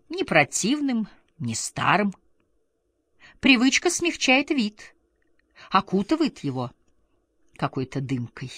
ни противным, ни старым. Привычка смягчает вид, окутывает его какой-то дымкой.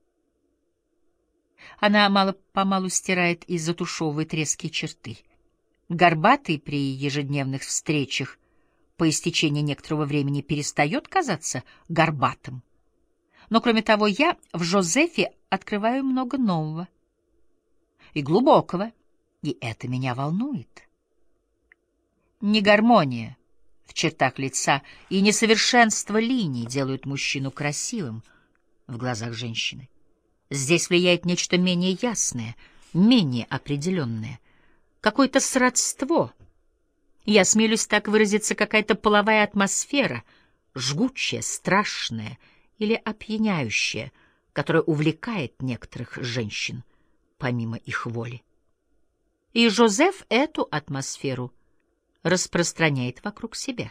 Она мало-помалу стирает и затушевывает резкие черты. Горбатый при ежедневных встречах по истечении некоторого времени перестает казаться горбатым. Но, кроме того, я в Жозефе открываю много нового и глубокого, и это меня волнует. Не гармония в чертах лица и несовершенство линий делают мужчину красивым в глазах женщины. Здесь влияет нечто менее ясное, менее определенное, какое-то сродство. Я осмелюсь так выразиться, какая-то половая атмосфера, жгучая, страшная или опьяняющая, которая увлекает некоторых женщин помимо их воли. И Жозеф эту атмосферу распространяет вокруг себя.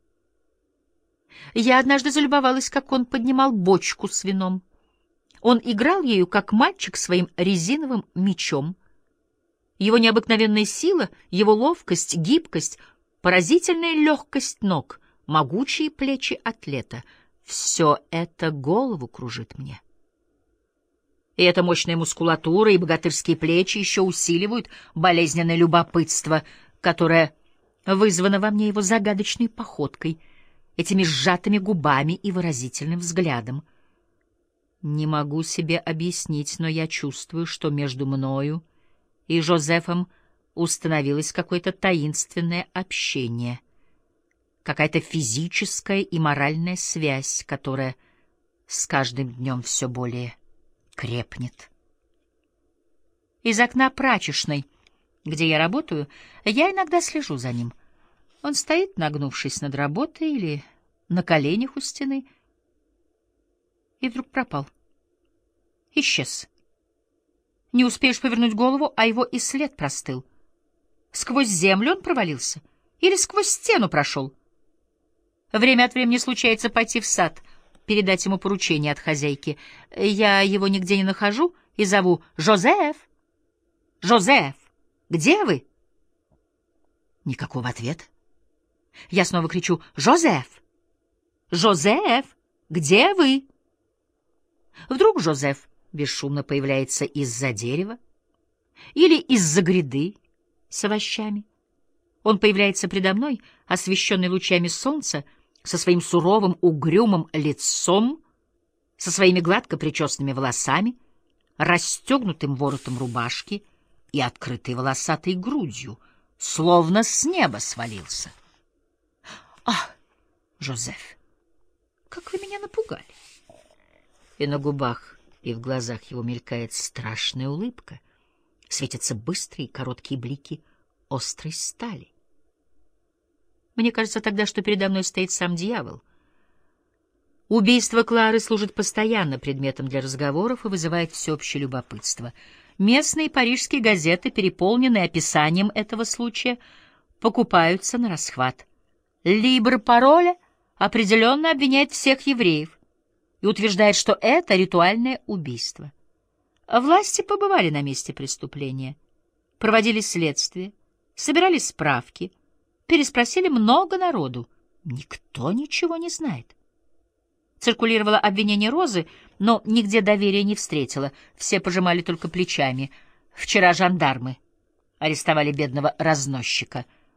Я однажды залюбовалась, как он поднимал бочку с вином. Он играл ею, как мальчик, своим резиновым мячом. Его необыкновенная сила, его ловкость, гибкость, поразительная легкость ног, могучие плечи атлета — все это голову кружит мне. И эта мощная мускулатура и богатырские плечи еще усиливают болезненное любопытство, которое вызвано во мне его загадочной походкой, этими сжатыми губами и выразительным взглядом. Не могу себе объяснить, но я чувствую, что между мною и Жозефом установилось какое-то таинственное общение, какая-то физическая и моральная связь, которая с каждым днем все более крепнет. Из окна прачечной, где я работаю, я иногда слежу за ним. Он стоит, нагнувшись над работой или на коленях у стены, и вдруг пропал. Исчез. Не успеешь повернуть голову, а его и след простыл. Сквозь землю он провалился или сквозь стену прошел. Время от времени случается пойти в сад, передать ему поручение от хозяйки. Я его нигде не нахожу и зову: «Жозеф! Жозеф! Где вы?» Никакого ответа. Я снова кричу: «Жозеф! Жозеф! Где вы?» Вдруг Жозеф бесшумно появляется из-за дерева или из-за гряды с овощами. Он появляется предо мной, освещенный лучами солнца, со своим суровым, угрюмым лицом, со своими гладко причесанными волосами, расстегнутым воротом рубашки и открытой волосатой грудью, словно с неба свалился. «Ах, Жозеф, как вы меня напугали!» И на губах, и в глазах его мелькает страшная улыбка, светятся быстрые короткие блики острой стали. Мне кажется тогда, что передо мной стоит сам дьявол. Убийство Клары служит постоянно предметом для разговоров и вызывает всеобщее любопытство. Местные парижские газеты, переполненные описанием этого случая, покупаются на расхват. Либр-пароля определенно обвиняет всех евреев и утверждает, что это ритуальное убийство. Власти побывали на месте преступления, проводили следствие, собирали справки, переспросили много народу. Никто ничего не знает. Циркулировало обвинение Розы, но нигде доверия не встретило. Все пожимали только плечами. Вчера жандармы арестовали бедного разносчика.